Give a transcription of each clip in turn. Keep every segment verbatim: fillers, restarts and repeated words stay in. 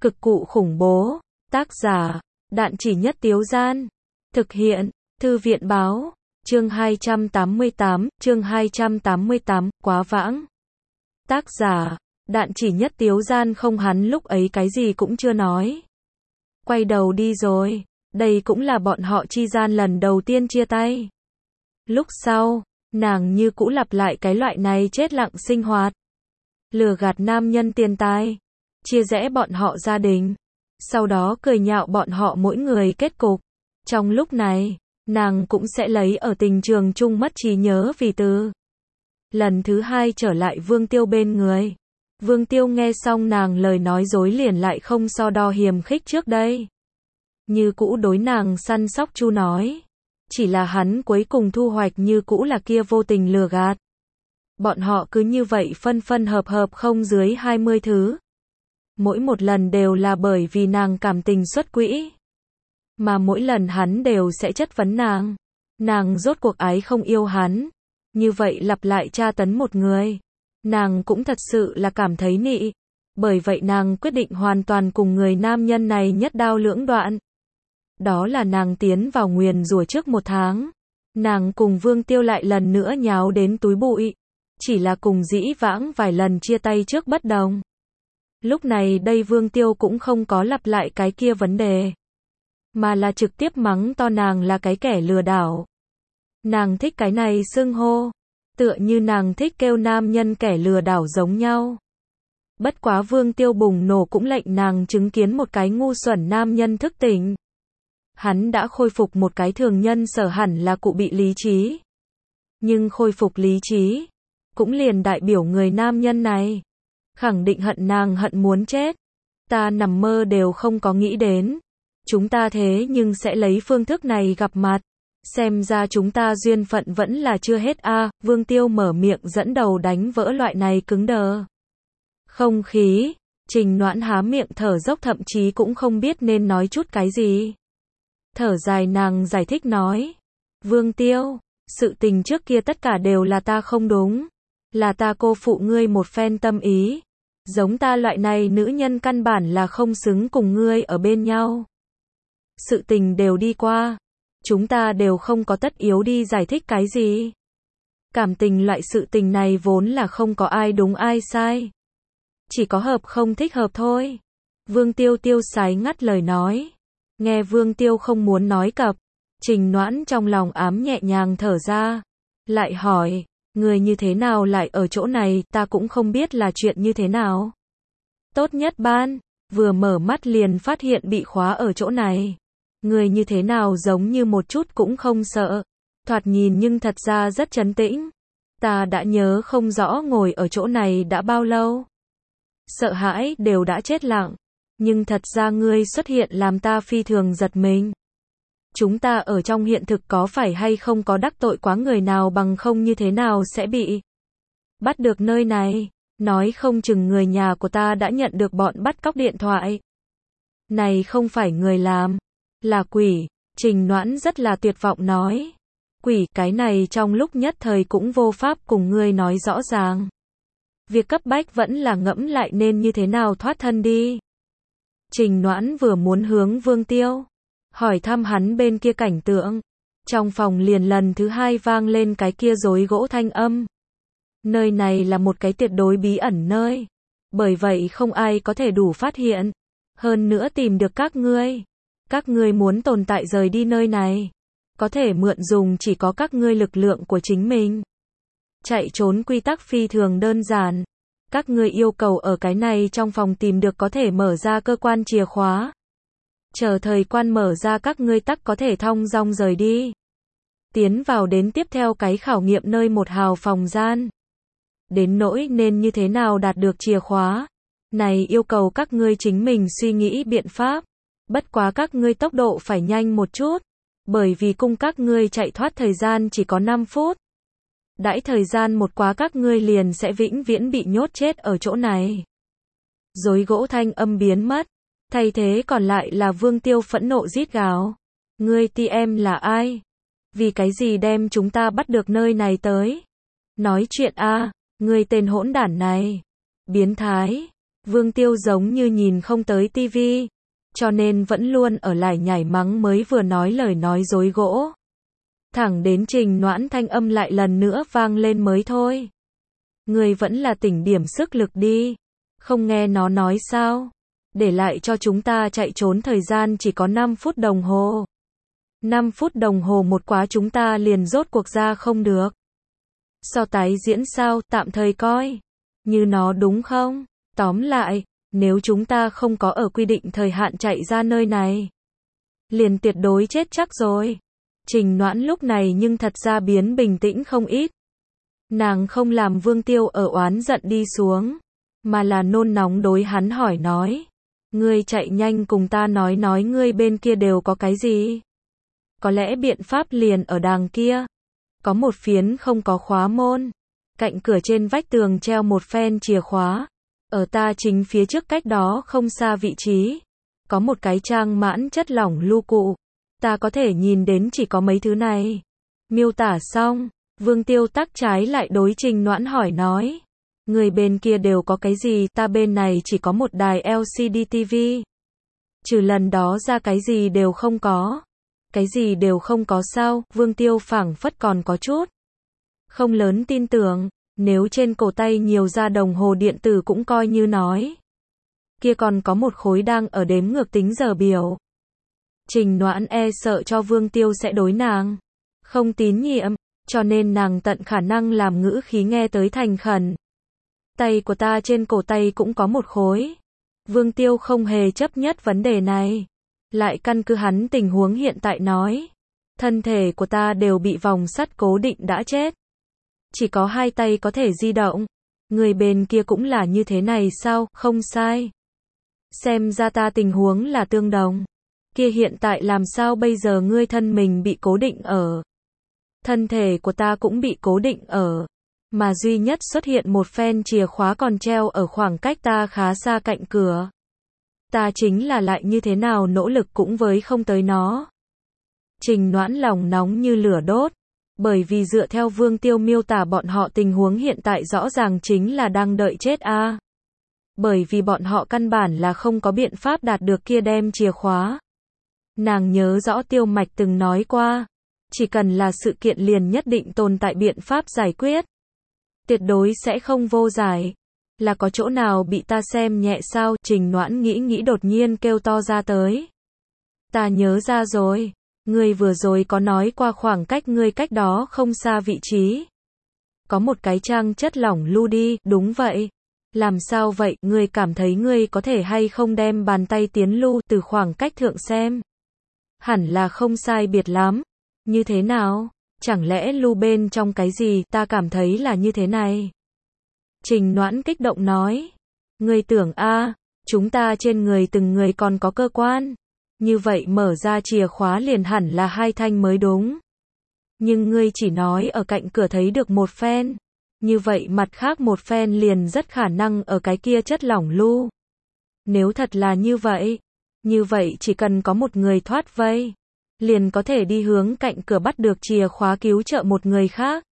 Cực cụ khủng bố. Tác giả, Đạn Chỉ Nhất Tiếu Gian. Thực hiện, Thư viện Báo. Chương hai trăm tám mươi tám, chương hai trăm tám mươi tám, quá vãng. Tác giả, Đạn Chỉ Nhất Tiếu Gian. Không, hắn lúc ấy cái gì cũng chưa nói. Quay đầu đi rồi. Đây cũng là bọn họ chi gian lần đầu tiên chia tay. Lúc sau, nàng như cũ lặp lại cái loại này chết lặng sinh hoạt. Lừa gạt nam nhân tiền tài, chia rẽ bọn họ gia đình, sau đó cười nhạo bọn họ mỗi người kết cục. Trong lúc này, nàng cũng sẽ lấy ở tình trường chung mất trí nhớ vì từ. Lần thứ hai trở lại Vương Tiêu bên người. Vương Tiêu nghe xong nàng lời nói dối liền lại không so đo hiềm khích trước đây. Như cũ đối nàng săn sóc chu nói. Chỉ là hắn cuối cùng thu hoạch như cũ là kia vô tình lừa gạt. Bọn họ cứ như vậy phân phân hợp hợp không dưới hai mươi thứ. Mỗi một lần đều là bởi vì nàng cảm tình xuất quỹ. Mà mỗi lần hắn đều sẽ chất vấn nàng. Nàng rốt cuộc ái không yêu hắn. Như vậy lặp lại tra tấn một người. Nàng cũng thật sự là cảm thấy nị. Bởi vậy nàng quyết định hoàn toàn cùng người nam nhân này nhất đao lưỡng đoạn. Đó là nàng tiến vào nguyền rủa trước một tháng. Nàng cùng Vương Tiêu lại lần nữa nháo đến túi bụi. Chỉ là cùng dĩ vãng vài lần chia tay trước bất đồng. Lúc này đây Vương Tiêu cũng không có lặp lại cái kia vấn đề. Mà là trực tiếp mắng to nàng là cái kẻ lừa đảo. Nàng thích cái này xưng hô. Tựa như nàng thích kêu nam nhân kẻ lừa đảo giống nhau. Bất quá Vương Tiêu bùng nổ cũng lệnh nàng chứng kiến một cái ngu xuẩn nam nhân thức tỉnh. Hắn đã khôi phục một cái thường nhân sở hẳn là cụ bị lý trí. Nhưng khôi phục lý trí, cũng liền đại biểu người nam nhân này. Khẳng định hận nàng hận muốn chết. Ta nằm mơ đều không có nghĩ đến. Chúng ta thế nhưng sẽ lấy phương thức này gặp mặt. Xem ra chúng ta duyên phận vẫn là chưa hết a. À, Vương Tiêu mở miệng dẫn đầu đánh vỡ loại này cứng đờ không khí. Trình Noãn há miệng thở dốc thậm chí cũng không biết nên nói chút cái gì. Thở dài nàng giải thích nói. Vương Tiêu, sự tình trước kia tất cả đều là ta không đúng. Là ta cô phụ ngươi một phen tâm ý. Giống ta loại này nữ nhân căn bản là không xứng cùng ngươi ở bên nhau. Sự tình đều đi qua. Chúng ta đều không có tất yếu đi giải thích cái gì. Cảm tình loại sự tình này vốn là không có ai đúng ai sai. Chỉ có hợp không thích hợp thôi. Vương Tiêu tiêu sái ngắt lời nói. Nghe Vương Tiêu không muốn nói cập. Trình Noãn trong lòng ám nhẹ nhàng thở ra. Lại hỏi. Người như thế nào lại ở chỗ này, ta cũng không biết là chuyện như thế nào. Tốt nhất ban. Vừa mở mắt liền phát hiện bị khóa ở chỗ này. Người như thế nào giống như một chút cũng không sợ. Thoạt nhìn nhưng thật ra rất trấn tĩnh. Ta đã nhớ không rõ ngồi ở chỗ này đã bao lâu. Sợ hãi đều đã chết lặng. Nhưng thật ra ngươi xuất hiện làm ta phi thường giật mình. Chúng ta ở trong hiện thực có phải hay không có đắc tội quá người nào bằng không như thế nào sẽ bị bắt được nơi này. Nói không chừng người nhà của ta đã nhận được bọn bắt cóc điện thoại. Này không phải người làm. Là quỷ. Trình Noãn rất là tuyệt vọng nói. Quỷ, cái này trong lúc nhất thời cũng vô pháp cùng ngươi nói rõ ràng. Việc cấp bách vẫn là ngẫm lại nên như thế nào thoát thân đi. Trình Noãn vừa muốn hướng Vương Tiêu hỏi thăm hắn bên kia cảnh tượng. Trong phòng liền lần thứ hai vang lên cái kia rối gỗ thanh âm. Nơi này là một cái tuyệt đối bí ẩn nơi. Bởi vậy không ai có thể đủ phát hiện. Hơn nữa tìm được các ngươi. Các ngươi muốn tồn tại rời đi nơi này. Có thể mượn dùng chỉ có các ngươi lực lượng của chính mình. Chạy trốn quy tắc phi thường đơn giản. Các ngươi yêu cầu ở cái này trong phòng tìm được có thể mở ra cơ quan chìa khóa. Chờ thời quan mở ra các ngươi tắc có thể thong dong rời đi. Tiến vào đến tiếp theo cái khảo nghiệm nơi một hào phòng gian. Đến nỗi nên như thế nào đạt được chìa khóa. Này yêu cầu các ngươi chính mình suy nghĩ biện pháp. Bất quá các ngươi tốc độ phải nhanh một chút. Bởi vì cung các ngươi chạy thoát thời gian chỉ có năm phút. Đãi thời gian một quá các ngươi liền sẽ vĩnh viễn bị nhốt chết ở chỗ này. Rối gỗ thanh âm biến mất. Thay thế còn lại là Vương Tiêu phẫn nộ rít gào. Ngươi ti em là ai? Vì cái gì đem chúng ta bắt được nơi này tới? Nói chuyện a, ngươi tên hỗn đản này. Biến thái. Vương Tiêu giống như nhìn không tới tivi, cho nên vẫn luôn ở lại nhảy mắng mới vừa nói lời nói dối gỗ. Thẳng đến Trình Noãn thanh âm lại lần nữa vang lên mới thôi. Người vẫn là tỉnh điểm sức lực đi. Không nghe nó nói sao? Để lại cho chúng ta chạy trốn thời gian chỉ có năm phút đồng hồ. năm phút đồng hồ một quá chúng ta liền rốt cuộc ra không được. So tái diễn sao, tạm thời coi. Như nó đúng không? Tóm lại, nếu chúng ta không có ở quy định thời hạn chạy ra nơi này, liền tuyệt đối chết chắc rồi. Trình Noãn lúc này nhưng thật ra biến bình tĩnh không ít. Nàng không làm Vương Tiêu ở oán giận đi xuống, mà là nôn nóng đối hắn hỏi nói. Ngươi chạy nhanh cùng ta nói nói ngươi bên kia đều có cái gì? Có lẽ biện pháp liền ở đàng kia. Có một phiến không có khóa môn. Cạnh cửa trên vách tường treo một phen chìa khóa. Ở ta chính phía trước cách đó không xa vị trí. Có một cái trang mãn chất lỏng lưu cụ. Ta có thể nhìn đến chỉ có mấy thứ này. Miêu tả xong, Vương Tiêu tắc trái lại đối Trình Noãn hỏi nói. Người bên kia đều có cái gì, ta bên này chỉ có một đài lờ xê đê ti vi. Trừ lần đó ra cái gì đều không có. Cái gì đều không có sao, Vương Tiêu phảng phất còn có chút không lớn tin tưởng, nếu trên cổ tay nhiều ra đồng hồ điện tử cũng coi như nói. Kia còn có một khối đang ở đếm ngược tính giờ biểu. Trình Noãn e sợ cho Vương Tiêu sẽ đối nàng không tín nhiệm, cho nên nàng tận khả năng làm ngữ khí nghe tới thành khẩn. Tay của ta trên cổ tay cũng có một khối. Vương Tiêu không hề chấp nhất vấn đề này. Lại căn cứ hắn tình huống hiện tại nói. Thân thể của ta đều bị vòng sắt cố định đã chết. Chỉ có hai tay có thể di động. Người bên kia cũng là như thế này sao? Không sai. Xem ra ta tình huống là tương đồng. Kia hiện tại làm sao bây giờ ngươi thân mình bị cố định ở. Thân thể của ta cũng bị cố định ở. Mà duy nhất xuất hiện một phen chìa khóa còn treo ở khoảng cách ta khá xa cạnh cửa. Ta chính là lại như thế nào nỗ lực cũng với không tới nó. Trình Noãn lòng nóng như lửa đốt. Bởi vì dựa theo Vương Tiêu miêu tả bọn họ tình huống hiện tại rõ ràng chính là đang đợi chết a. À. Bởi vì bọn họ căn bản là không có biện pháp đạt được kia đem chìa khóa. Nàng nhớ rõ Tiêu Mạch từng nói qua. Chỉ cần là sự kiện liền nhất định tồn tại biện pháp giải quyết. Tuyệt đối sẽ không vô giải. Là có chỗ nào bị ta xem nhẹ sao? Trình Noãn nghĩ nghĩ đột nhiên kêu to ra tới. Ta nhớ ra rồi. Ngươi vừa rồi có nói qua khoảng cách ngươi cách đó không xa vị trí. Có một cái trang chất lỏng lưu đi. Đúng vậy. Làm sao vậy? Ngươi cảm thấy ngươi có thể hay không đem bàn tay tiến lưu từ khoảng cách thượng xem? Hẳn là không sai biệt lắm. Như thế nào? Chẳng lẽ lưu bên trong cái gì? Ta cảm thấy là như thế này. Trình Noãn kích động nói. Ngươi tưởng a, à, chúng ta trên người từng người còn có cơ quan. Như vậy mở ra chìa khóa liền hẳn là hai thanh mới đúng. Nhưng ngươi chỉ nói ở cạnh cửa thấy được một phen. Như vậy mặt khác một phen liền rất khả năng ở cái kia chất lỏng lưu. Nếu thật là như vậy, như vậy chỉ cần có một người thoát vây, liền có thể đi hướng cạnh cửa bắt được chìa khóa cứu trợ một người khác.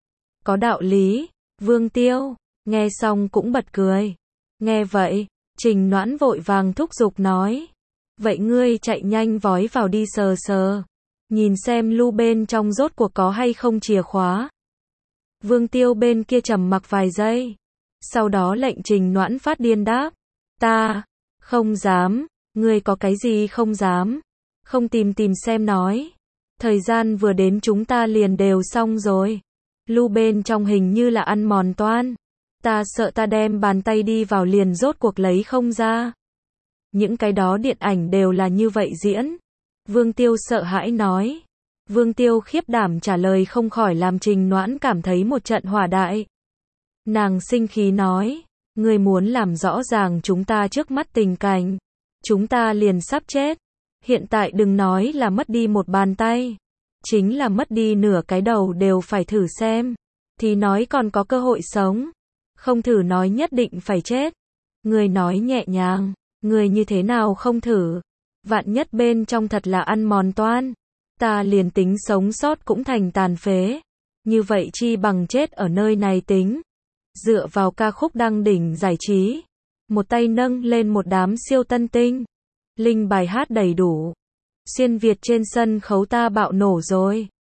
Có đạo lý. Vương Tiêu nghe xong cũng bật cười. Nghe vậy, Trình Noãn vội vàng thúc giục nói. Vậy ngươi chạy nhanh vói vào đi sờ sờ. Nhìn xem lưu bên trong rốt cuộc có hay không chìa khóa. Vương Tiêu bên kia trầm mặc vài giây. Sau đó lệnh Trình Noãn phát điên đáp. Ta, không dám. Ngươi có cái gì không dám? Không tìm tìm xem nói. Thời gian vừa đến chúng ta liền đều xong rồi. Lưu bên trong hình như là ăn mòn toan. Ta sợ ta đem bàn tay đi vào liền rốt cuộc lấy không ra. Những cái đó điện ảnh đều là như vậy diễn. Vương Tiêu sợ hãi nói. Vương Tiêu khiếp đảm trả lời không khỏi làm Trình Noãn cảm thấy một trận hỏa đại. Nàng sinh khí nói. Ngươi muốn làm rõ ràng chúng ta trước mắt tình cảnh. Chúng ta liền sắp chết. Hiện tại đừng nói là mất đi một bàn tay. Chính là mất đi nửa cái đầu đều phải thử xem. Thì nói còn có cơ hội sống. Không thử nói nhất định phải chết. Người nói nhẹ nhàng. Người như thế nào không thử. Vạn nhất bên trong thật là ăn mòn toan. Ta liền tính sống sót cũng thành tàn phế. Như vậy chi bằng chết ở nơi này tính. Dựa vào ca khúc đăng đỉnh giải trí. một tay nâng lên một đám siêu tân tinh. Linh bài hát đầy đủ. Xuyên Việt trên sân khấu ta bạo nổ rồi.